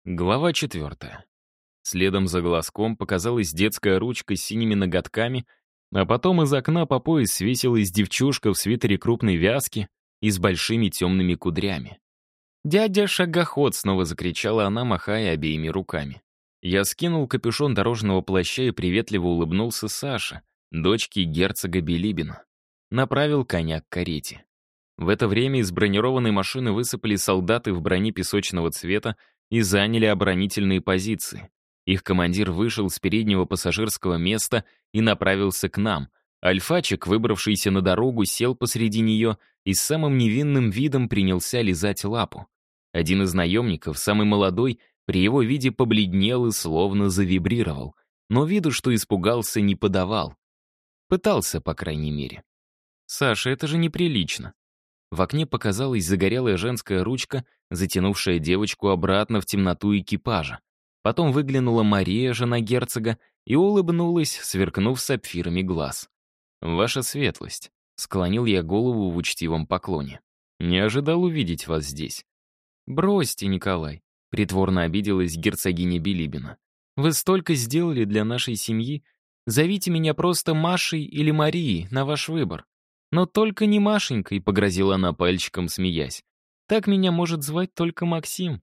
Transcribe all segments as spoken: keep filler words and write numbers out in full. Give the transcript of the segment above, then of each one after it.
Глава четвертая. Следом за глазком показалась детская ручка с синими ноготками, а потом из окна по пояс свесилась девчушка в свитере крупной вязки и с большими темными кудрями. «Дядя Шагоход!» — снова закричала она, махая обеими руками. Я скинул капюшон дорожного плаща и приветливо улыбнулся Саше, дочке герцога Билибина. Направил коня к карете. В это время из бронированной машины высыпали солдаты в броне песочного цвета и заняли оборонительные позиции. Их командир вышел с переднего пассажирского места и направился к нам. Альфачик, выбравшийся на дорогу, сел посреди нее и с самым невинным видом принялся лизать лапу. Один из наемников, самый молодой, при его виде побледнел и словно завибрировал, но виду, что испугался, не подавал. Пытался, по крайней мере. «Саша, это же неприлично». В окне показалась загорелая женская ручка, затянувшая девочку обратно в темноту экипажа. Потом выглянула Мария, жена герцога, и улыбнулась, сверкнув сапфирами глаз. «Ваша светлость», — склонил я голову в учтивом поклоне. «Не ожидал увидеть вас здесь». «Бросьте, Николай», — притворно обиделась герцогиня Билибина. «Вы столько сделали для нашей семьи. Зовите меня просто Машей или Марией, на ваш выбор. Но только не Машенькой», — погрозила она пальчиком, смеясь. «Так меня может звать только Максим».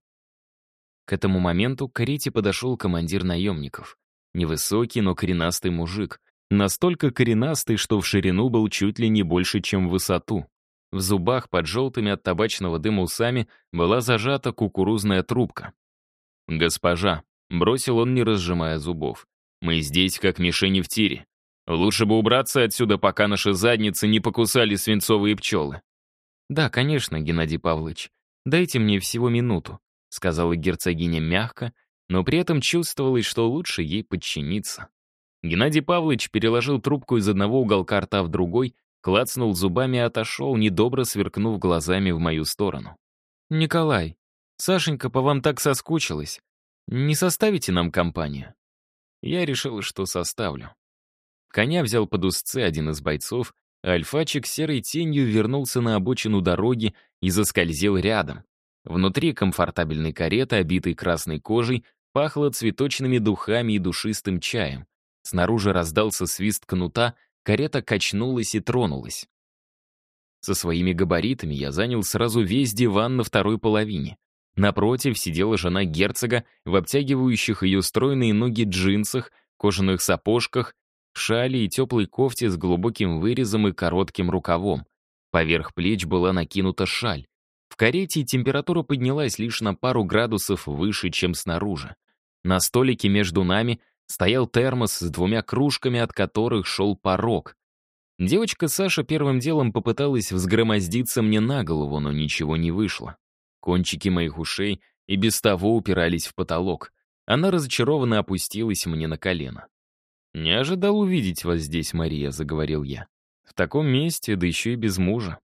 К этому моменту к карете подошел командир наемников. Невысокий, но коренастый мужик. Настолько коренастый, что в ширину был чуть ли не больше, чем в высоту. В зубах под желтыми от табачного дыма усами была зажата кукурузная трубка. «Госпожа», — бросил он, не разжимая зубов, — «мы здесь как мишени в тире. Лучше бы убраться отсюда, пока наши задницы не покусали свинцовые пчелы». «Да, конечно, Геннадий Павлович. Дайте мне всего минуту», — сказала герцогиня мягко, но при этом чувствовалось, что лучше ей подчиниться. Геннадий Павлович переложил трубку из одного уголка рта в другой, клацнул зубами и отошел, недобро сверкнув глазами в мою сторону. «Николай, Сашенька по вам так соскучилась. Не составите нам компанию?» Я решил, что составлю. Коня взял под узцы один из бойцов, а альфачик серой тенью вернулся на обочину дороги и заскользил рядом. Внутри комфортабельной кареты, обитой красной кожей, пахло цветочными духами и душистым чаем. Снаружи раздался свист кнута, карета качнулась и тронулась. Со своими габаритами я занял сразу весь диван на второй половине. Напротив сидела жена герцога в обтягивающих ее стройные ноги джинсах, кожаных сапожках, шали и теплой кофте с глубоким вырезом и коротким рукавом. Поверх плеч была накинута шаль. В карете температура поднялась лишь на пару градусов выше, чем снаружи. На столике между нами стоял термос с двумя кружками, от которых шел порог. Девочка Саша первым делом попыталась взгромоздиться мне на голову, но ничего не вышло. Кончики моих ушей и без того упирались в потолок. Она разочарованно опустилась мне на колено. «Не ожидал увидеть вас здесь, Мария», — заговорил я. «В таком месте, да еще и без мужа».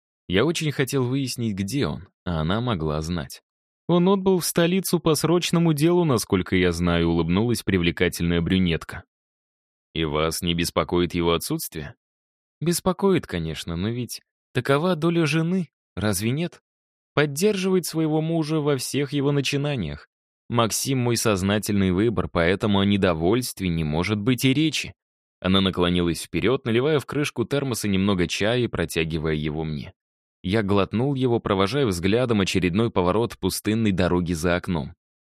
Я очень хотел выяснить, где он, а она могла знать. «Он отбыл в столицу по срочному делу, насколько я знаю», — улыбнулась привлекательная брюнетка. «И вас не беспокоит его отсутствие?» «Беспокоит, конечно, но ведь такова доля жены, разве нет? Поддерживать своего мужа во всех его начинаниях. Максим — мой сознательный выбор, поэтому о недовольстве не может быть и речи». Она наклонилась вперед, наливая в крышку термоса немного чая и протягивая его мне. Я глотнул его, провожая взглядом очередной поворот пустынной дороги за окном.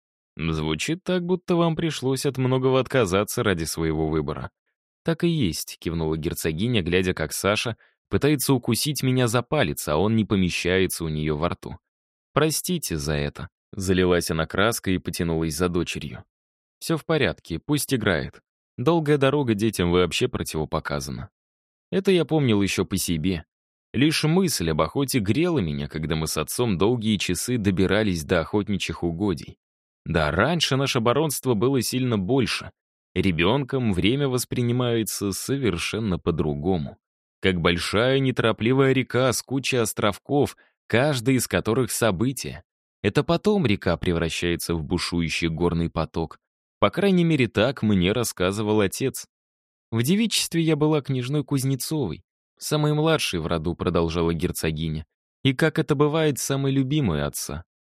«Звучит так, будто вам пришлось от многого отказаться ради своего выбора». «Так и есть», — кивнула герцогиня, глядя, как Саша пытается укусить меня за палец, а он не помещается у нее во рту. «Простите за это», — залилась она краской и потянулась за дочерью. «Все в порядке, пусть играет. Долгая дорога детям вообще противопоказана». Это я помнил еще по себе. Лишь мысль об охоте грела меня, когда мы с отцом долгие часы добирались до охотничьих угодий. Да, раньше наше баронство было сильно больше. Ребенком время воспринимается совершенно по-другому. Как большая неторопливая река с кучей островков, каждый из которых событие. Это потом река превращается в бушующий горный поток. По крайней мере, так мне рассказывал отец. В девичестве я была княжной Кузнецовой, самой младшей в роду, продолжала герцогиня. И как это бывает, самой любимой отца.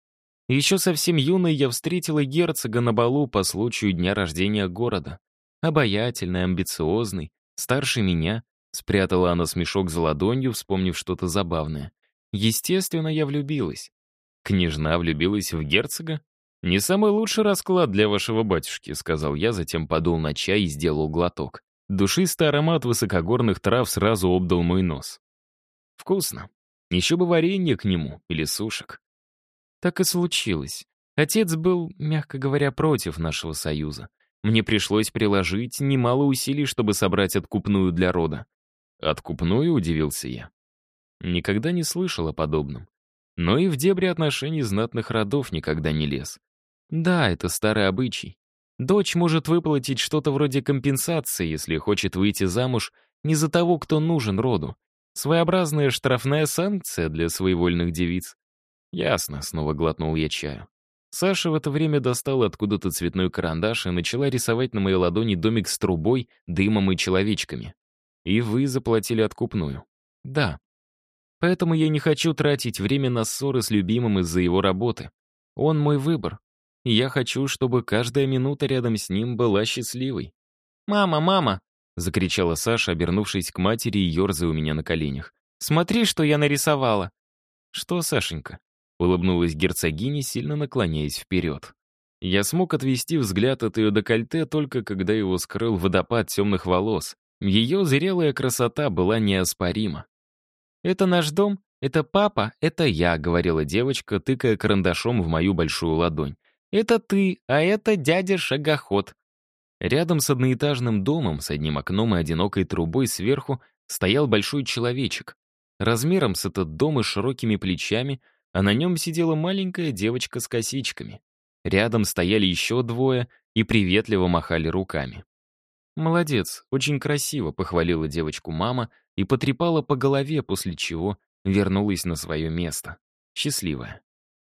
Еще совсем юной я встретила герцога на балу по случаю дня рождения города. Обаятельный, амбициозный, старше меня. Спрятала она смешок за ладонью, вспомнив что-то забавное. Естественно, я влюбилась. Княжна влюбилась в герцога? «Не самый лучший расклад для вашего батюшки», — сказал я, затем подул на чай и сделал глоток. Душистый аромат высокогорных трав сразу обдал мой нос. Вкусно. Еще бы варенье к нему или сушек. Так и случилось. Отец был, мягко говоря, против нашего союза. Мне пришлось приложить немало усилий, чтобы собрать откупную для рода. «Откупную?» — удивился я. Никогда не слышал о подобном. Но и в дебри отношений знатных родов никогда не лез. Да, это старый обычай. Дочь может выплатить что-то вроде компенсации, если хочет выйти замуж не за того, кто нужен роду. Своеобразная штрафная санкция для своевольных девиц. Ясно, снова глотнул я чаю. Саша в это время достала откуда-то цветной карандаш и начала рисовать на моей ладони домик с трубой, дымом и человечками. И вы заплатили откупную. Да. Поэтому я не хочу тратить время на ссоры с любимым из-за его работы. Он мой выбор. И я хочу, чтобы каждая минута рядом с ним была счастливой. «Мама, мама!» — закричала Саша, обернувшись к матери и ерзая у меня на коленях. «Смотри, что я нарисовала!» «Что, Сашенька?» — улыбнулась герцогиня, сильно наклоняясь вперед. Я смог отвести взгляд от ее декольте только когда его скрыл водопад темных волос. Ее зрелая красота была неоспорима. «Это наш дом, это папа, это я», — говорила девочка, тыкая карандашом в мою большую ладонь. «Это ты, а это дядя Шагоход». Рядом с одноэтажным домом с одним окном и одинокой трубой сверху стоял большой человечек. Размером с этот дом и широкими плечами, а на нем сидела маленькая девочка с косичками. Рядом стояли еще двое и приветливо махали руками. «Молодец, очень красиво», — похвалила девочку мама и потрепала по голове, после чего вернулась на свое место. Счастливая.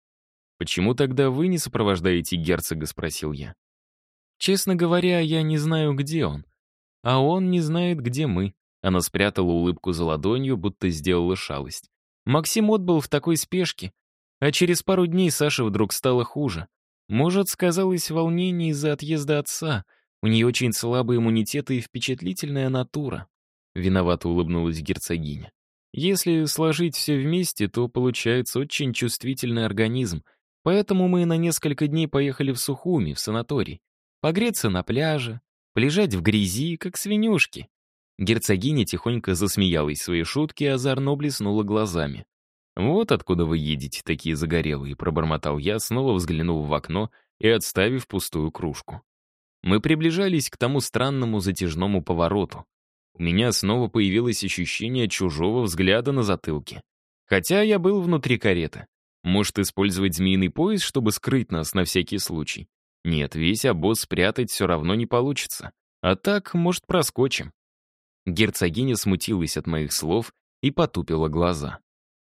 «Почему тогда вы не сопровождаете герцога?» — спросил я. «Честно говоря, я не знаю, где он. А он не знает, где мы». Она спрятала улыбку за ладонью, будто сделала шалость. Максим отбыл в такой спешке, а через пару дней Саше вдруг стало хуже. Может, сказалось волнение из-за отъезда отца. У нее очень слабый иммунитет и впечатлительная натура. Виновато улыбнулась герцогиня. Если сложить все вместе, то получается очень чувствительный организм. Поэтому мы на несколько дней поехали в Сухуми, в санаторий. Погреться на пляже, полежать в грязи, как свинюшки. Герцогиня тихонько засмеялась своей шутки и озорно блеснула глазами. «Вот откуда вы едете, такие загорелые», — пробормотал я, снова взглянув в окно и отставив пустую кружку. Мы приближались к тому странному затяжному повороту. У меня снова появилось ощущение чужого взгляда на затылке. Хотя я был внутри кареты. Может, использовать змеиный пояс, чтобы скрыть нас на всякий случай? Нет, весь обоз спрятать все равно не получится. А так, может, проскочим. Герцогиня смутилась от моих слов и потупила глаза.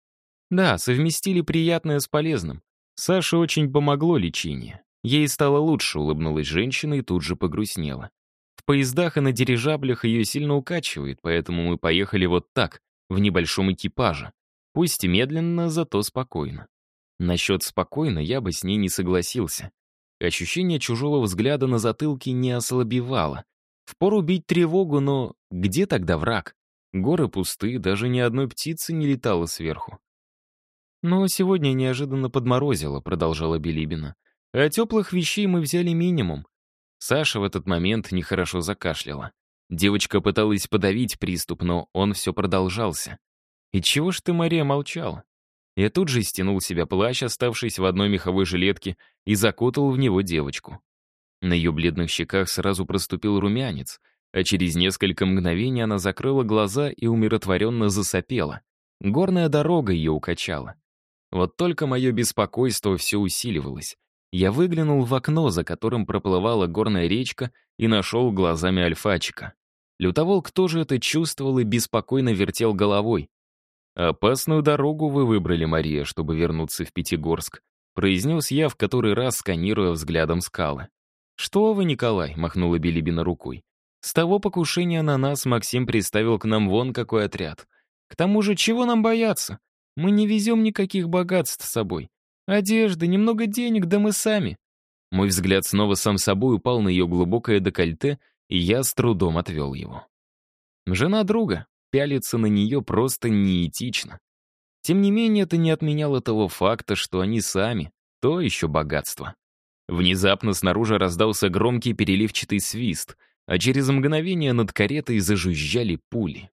Да, совместили приятное с полезным. Саше очень помогло лечение. Ей стало лучше, улыбнулась женщина и тут же погрустнела. В поездах и на дирижаблях ее сильно укачивает, поэтому мы поехали вот так, в небольшом экипаже. Пусть и медленно, зато спокойно. Насчет спокойно я бы с ней не согласился. Ощущение чужого взгляда на затылке не ослабевало. Впору бить тревогу, но где тогда враг? Горы пусты, даже ни одной птицы не летало сверху. «Но сегодня неожиданно подморозило», — продолжала Билибина. «А теплых вещей мы взяли минимум». Саша в этот момент нехорошо закашляла. Девочка пыталась подавить приступ, но он все продолжался. «И чего ж ты, Мария, молчала?» Я тут же стянул с себя плащ, оставшись в одной меховой жилетке, и закутал в него девочку. На ее бледных щеках сразу проступил румянец, а через несколько мгновений она закрыла глаза и умиротворенно засопела. Горная дорога ее укачала. Вот только мое беспокойство все усиливалось. Я выглянул в окно, за которым проплывала горная речка, и нашел глазами альфачика. Лютоволк тоже это чувствовал и беспокойно вертел головой. «Опасную дорогу вы выбрали, Мария, чтобы вернуться в Пятигорск», произнес я, в который раз сканируя взглядом скалы. «Что вы, Николай?» — махнула Билибина рукой. «С того покушения на нас Максим приставил к нам вон какой отряд. К тому же, чего нам бояться? Мы не везем никаких богатств с собой. Одежда, немного денег, да мы сами». Мой взгляд снова сам собой упал на ее глубокое декольте, и я с трудом отвел его. Жена друга, пялиться на нее просто неэтично. Тем не менее, это не отменяло того факта, что они сами — то еще богатство. Внезапно снаружи раздался громкий переливчатый свист, а через мгновение над каретой зажужжали пули.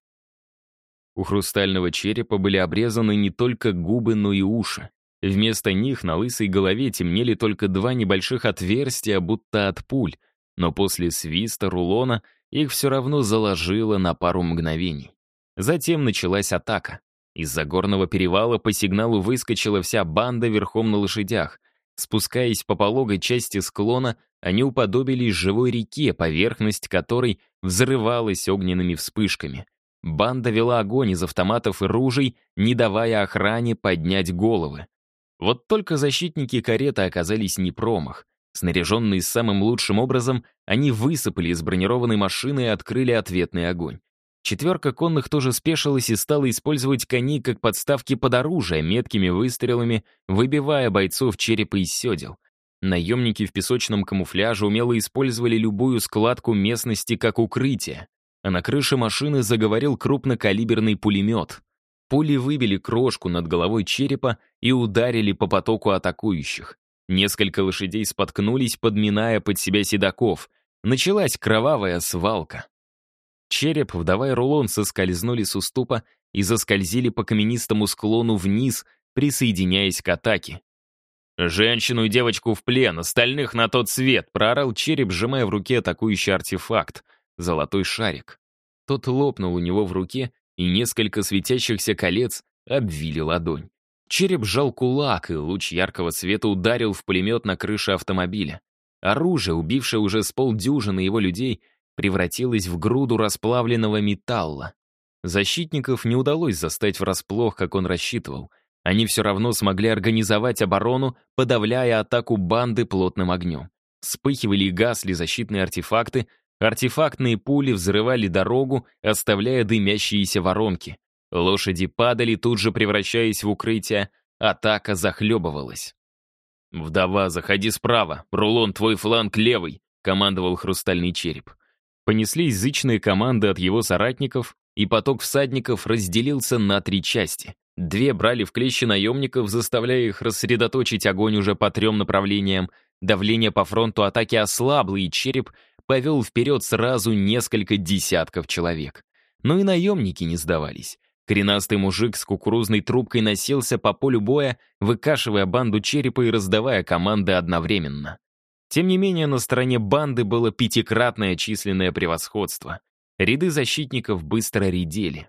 У хрустального черепа были обрезаны не только губы, но и уши. Вместо них на лысой голове темнели только два небольших отверстия, будто от пуль, но после свиста рулона их все равно заложило на пару мгновений. Затем началась атака. Из-за горного перевала по сигналу выскочила вся банда верхом на лошадях. Спускаясь по пологой части склона, они уподобились живой реке, поверхность которой взрывалась огненными вспышками. Банда вела огонь из автоматов и ружей, не давая охране поднять головы. Вот только защитники кареты оказались не промах. Снаряженные самым лучшим образом, они высыпали из бронированной машины и открыли ответный огонь. Четверка конных тоже спешилась и стала использовать коней как подставки под оружие, меткими выстрелами, выбивая бойцов черепа из седел. Наемники в песочном камуфляже умело использовали любую складку местности как укрытие, а на крыше машины заговорил крупнокалиберный пулемет. Пули выбили крошку над головой черепа и ударили по потоку атакующих. Несколько лошадей споткнулись, подминая под себя седаков. Началась кровавая свалка. Череп, вдавая рулон, соскользнули с уступа и заскользили по каменистому склону вниз, присоединяясь к атаке. «Женщину и девочку в плен, остальных на тот свет!» — проорал череп, сжимая в руке атакующий артефакт — золотой шарик. Тот лопнул у него в руке, и несколько светящихся колец обвили ладонь. Череп сжал кулак, и луч яркого света ударил в пулемет на крыше автомобиля. Оружие, убившее уже с полдюжины его людей, превратилось в груду расплавленного металла. Защитников не удалось застать врасплох, как он рассчитывал. Они все равно смогли организовать оборону, подавляя атаку банды плотным огнем. Вспыхивали и гасли защитные артефакты, артефактные пули взрывали дорогу, оставляя дымящиеся воронки. Лошади падали, тут же превращаясь в укрытие, атака захлебывалась. «Вдова, заходи справа, рулон, твой фланг левый», — командовал хрустальный череп. Понеслись зычные команды от его соратников, и поток всадников разделился на три части. Две брали в клещи наемников, заставляя их рассредоточить огонь уже по трем направлениям. Давление по фронту атаки ослабло, и череп повел вперед сразу несколько десятков человек. Но и наемники не сдавались. Коренастый мужик с кукурузной трубкой носился по полю боя, выкашивая банду черепа и раздавая команды одновременно. Тем не менее, на стороне банды было пятикратное численное превосходство. Ряды защитников быстро редели.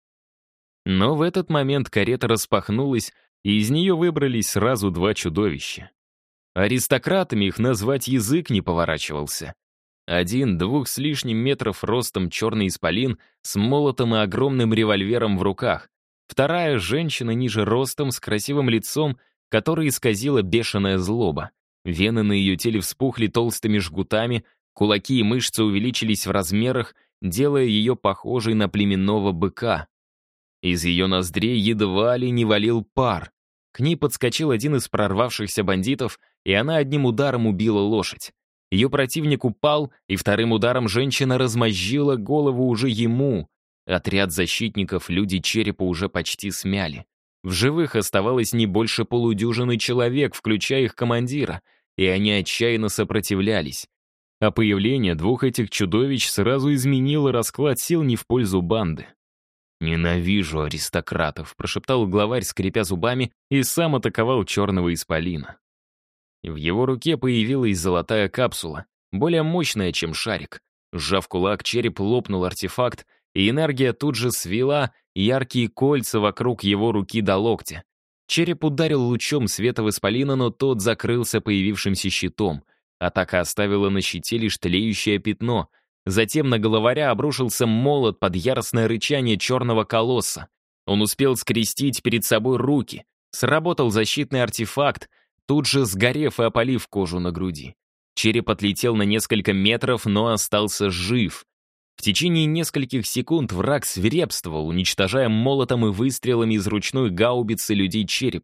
Но в этот момент карета распахнулась, и из нее выбрались сразу два чудовища. Аристократами их назвать язык не поворачивался. Один, двух с лишним метров ростом черный исполин с молотом и огромным револьвером в руках. Вторая — женщина ниже ростом, с красивым лицом, которое исказила бешеная злоба. Вены на ее теле вспухли толстыми жгутами, кулаки и мышцы увеличились в размерах, делая ее похожей на племенного быка. Из ее ноздрей едва ли не валил пар. К ней подскочил один из прорвавшихся бандитов, и она одним ударом убила лошадь. Ее противник упал, и вторым ударом женщина размозжила голову уже ему. Отряд защитников люди черепа уже почти смяли. В живых оставалось не больше полудюжины человек, включая их командира, и они отчаянно сопротивлялись. А появление двух этих чудовищ сразу изменило расклад сил не в пользу банды. «Ненавижу аристократов», — прошептал главарь, скрипя зубами, и сам атаковал черного исполина. В его руке появилась золотая капсула, более мощная, чем шарик. Сжав кулак, череп лопнул артефакт, и энергия тут же свела яркие кольца вокруг его руки до локтя. Череп ударил лучом света в исполина, но тот закрылся появившимся щитом. Атака оставила на щите лишь тлеющее пятно. Затем на главаря обрушился молот под яростное рычание черного колосса. Он успел скрестить перед собой руки. Сработал защитный артефакт, тут же сгорев и опалив кожу на груди. Череп отлетел на несколько метров, но остался жив. В течение нескольких секунд враг свирепствовал, уничтожая молотом и выстрелами из ручной гаубицы людей черепа.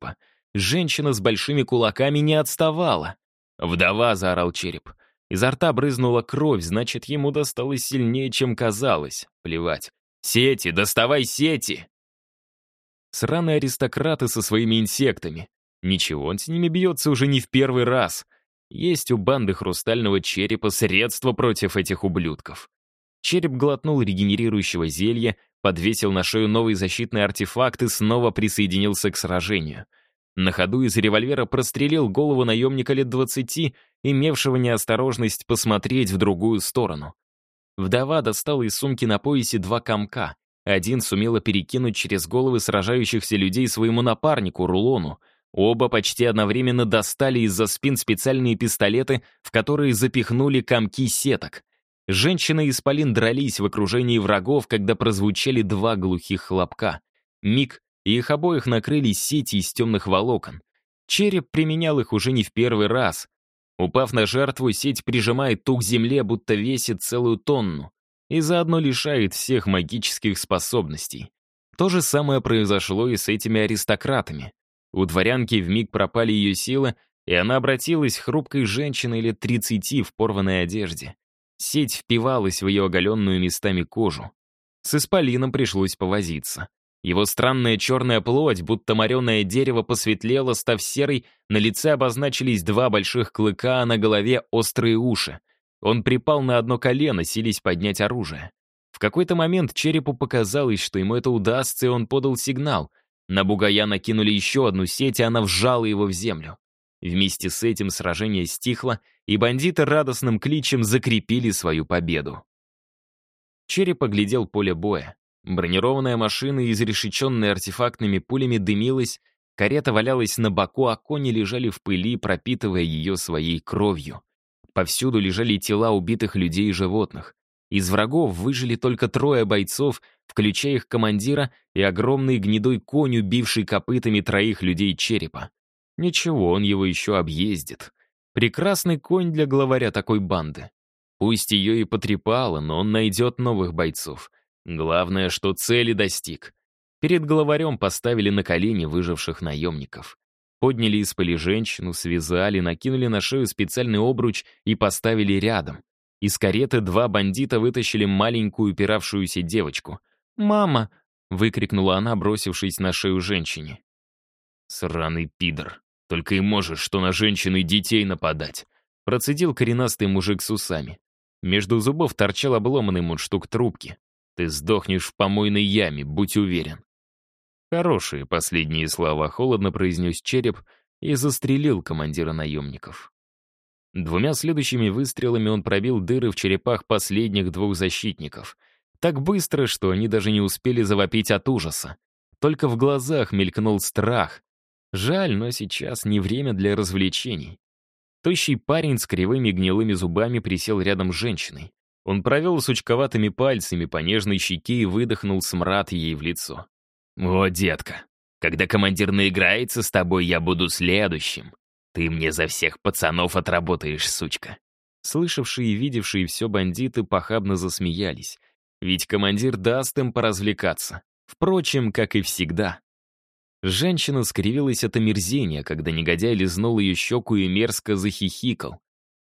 Женщина с большими кулаками не отставала. «Вдова!» — заорал череп. Изо рта брызнула кровь, значит, ему досталось сильнее, чем казалось. Плевать. «Сети! Доставай сети!» Сраные аристократы со своими инсектами. Ничего, он с ними бьется уже не в первый раз. Есть у банды Хрустального Черепа средства против этих ублюдков. Череп глотнул регенерирующего зелья, подвесил на шею новый защитный артефакт и снова присоединился к сражению. На ходу из револьвера прострелил голову наемника лет двадцати, имевшего неосторожность посмотреть в другую сторону. Вдова достала из сумки на поясе два комка. Один сумела перекинуть через головы сражающихся людей своему напарнику, Рулону. Оба почти одновременно достали из-за спин специальные пистолеты, в которые запихнули комки сеток. Женщина и исполин дрались в окружении врагов, когда прозвучали два глухих хлопка. Миг, и их обоих накрыли сети из темных волокон. Череп применял их уже не в первый раз. Упав на жертву, сеть прижимает ту к земле, будто весит целую тонну, и заодно лишает всех магических способностей. То же самое произошло и с этими аристократами. У дворянки вмиг пропали ее силы, и она обратилась хрупкой женщиной лет тридцати в порванной одежде. Сеть впивалась в ее оголенную местами кожу. С исполином пришлось повозиться. Его странная черная плоть, будто мореное дерево, посветлела, став серой, на лице обозначились два больших клыка, а на голове острые уши. Он припал на одно колено, силясь поднять оружие. В какой-то момент черепу показалось, что ему это удастся, и он подал сигнал. На бугая накинули еще одну сеть, и она вжала его в землю. Вместе с этим сражение стихло, и бандиты радостным кличем закрепили свою победу. Череп оглядел поле боя. Бронированная машина, изрешеченная артефактными пулями, дымилась, карета валялась на боку, а кони лежали в пыли, пропитывая ее своей кровью. Повсюду лежали тела убитых людей и животных. Из врагов выжили только трое бойцов, включая их командира и огромный гнедой конь, убивший копытами троих людей черепа. Ничего, он его еще объездит. Прекрасный конь для главаря такой банды. Пусть ее и потрепало, но он найдет новых бойцов. Главное, что цели достиг. Перед главарем поставили на колени выживших наемников. Подняли из пыли женщину, связали, накинули на шею специальный обруч и поставили рядом. Из кареты два бандита вытащили маленькую упиравшуюся девочку. «Мама!» — выкрикнула она, бросившись на шею женщине. «Сраный пидор! Только и можешь, что на женщину и детей нападать!» — процедил коренастый мужик с усами. Между зубов торчал обломанный мундштук трубки. «Ты сдохнешь в помойной яме, будь уверен». Хорошие последние слова холодно произнес череп и застрелил командира наемников. Двумя следующими выстрелами он пробил дыры в черепах последних двух защитников. Так быстро, что они даже не успели завопить от ужаса. Только в глазах мелькнул страх. Жаль, но сейчас не время для развлечений. Тощий парень с кривыми гнилыми зубами присел рядом с женщиной. Он провел сучковатыми пальцами по нежной щеке и выдохнул смрад ей в лицо. «О, детка, когда командир наиграется с тобой, я буду следующим. Ты мне за всех пацанов отработаешь, сучка». Слышавшие и видевшие все бандиты похабно засмеялись. Ведь командир даст им поразвлекаться. Впрочем, как и всегда. Женщина скривилась от омерзения, когда негодяй лизнул ее щеку и мерзко захихикал.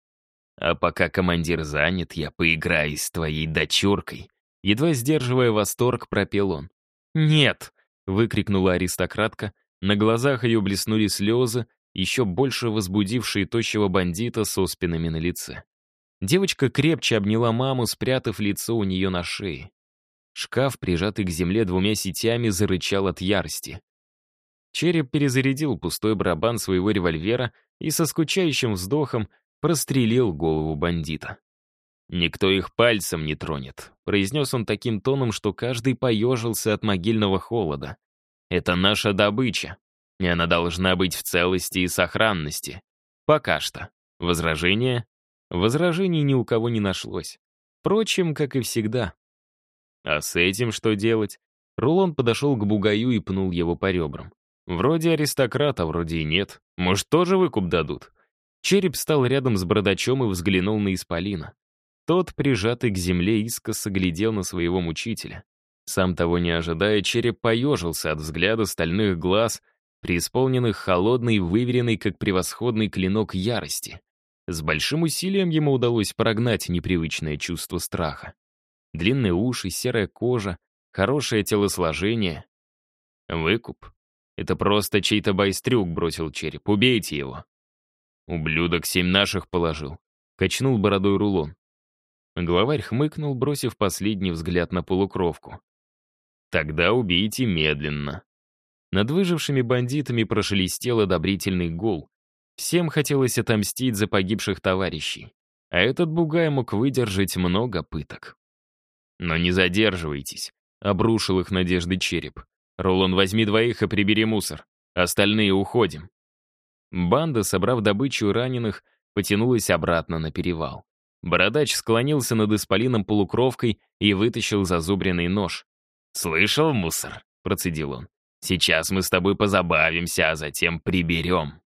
«А пока командир занят, я поиграю с твоей дочуркой», едва сдерживая восторг, пропел он. «Нет!» — выкрикнула аристократка. На глазах ее блеснули слезы, еще больше возбудившие тощего бандита с оспинами на лице. Девочка крепче обняла маму, спрятав лицо у нее на шее. Шкаф, прижатый к земле двумя сетями, зарычал от ярости. Череп перезарядил пустой барабан своего револьвера и со скучающим вздохом прострелил голову бандита. «Никто их пальцем не тронет», — произнес он таким тоном, что каждый поежился от могильного холода. «Это наша добыча, и она должна быть в целости и сохранности. Пока что. Возражения?» Возражений ни у кого не нашлось. Впрочем, как и всегда. А с этим что делать? Рулон подошел к бугаю и пнул его по ребрам. Вроде аристократ, а вроде и нет. Может, тоже выкуп дадут? Череп стал рядом с бородачом и взглянул на исполина. Тот, прижатый к земле, искоса глядел на своего мучителя. Сам того не ожидая, череп поежился от взгляда стальных глаз, преисполненных холодной, выверенной, как превосходный клинок ярости. С большим усилием ему удалось прогнать непривычное чувство страха. Длинные уши, серая кожа, хорошее телосложение. Выкуп. Это просто чей-то байстрюк бросил череп. Убейте его. Ублюдок семь наших положил. Качнул бородой рулон. Главарь хмыкнул, бросив последний взгляд на полукровку. Тогда убейте медленно. Над выжившими бандитами прошелестел одобрительный гул. Всем хотелось отомстить за погибших товарищей. А этот бугай мог выдержать много пыток. «Но не задерживайтесь», — обрушил их надежды череп. «Рулон, возьми двоих и прибери мусор. Остальные уходим». Банда, собрав добычу раненых, потянулась обратно на перевал. Бородач склонился над исполином полукровкой и вытащил зазубренный нож. «Слышал, мусор?» — процедил он. «Сейчас мы с тобой позабавимся, а затем приберем».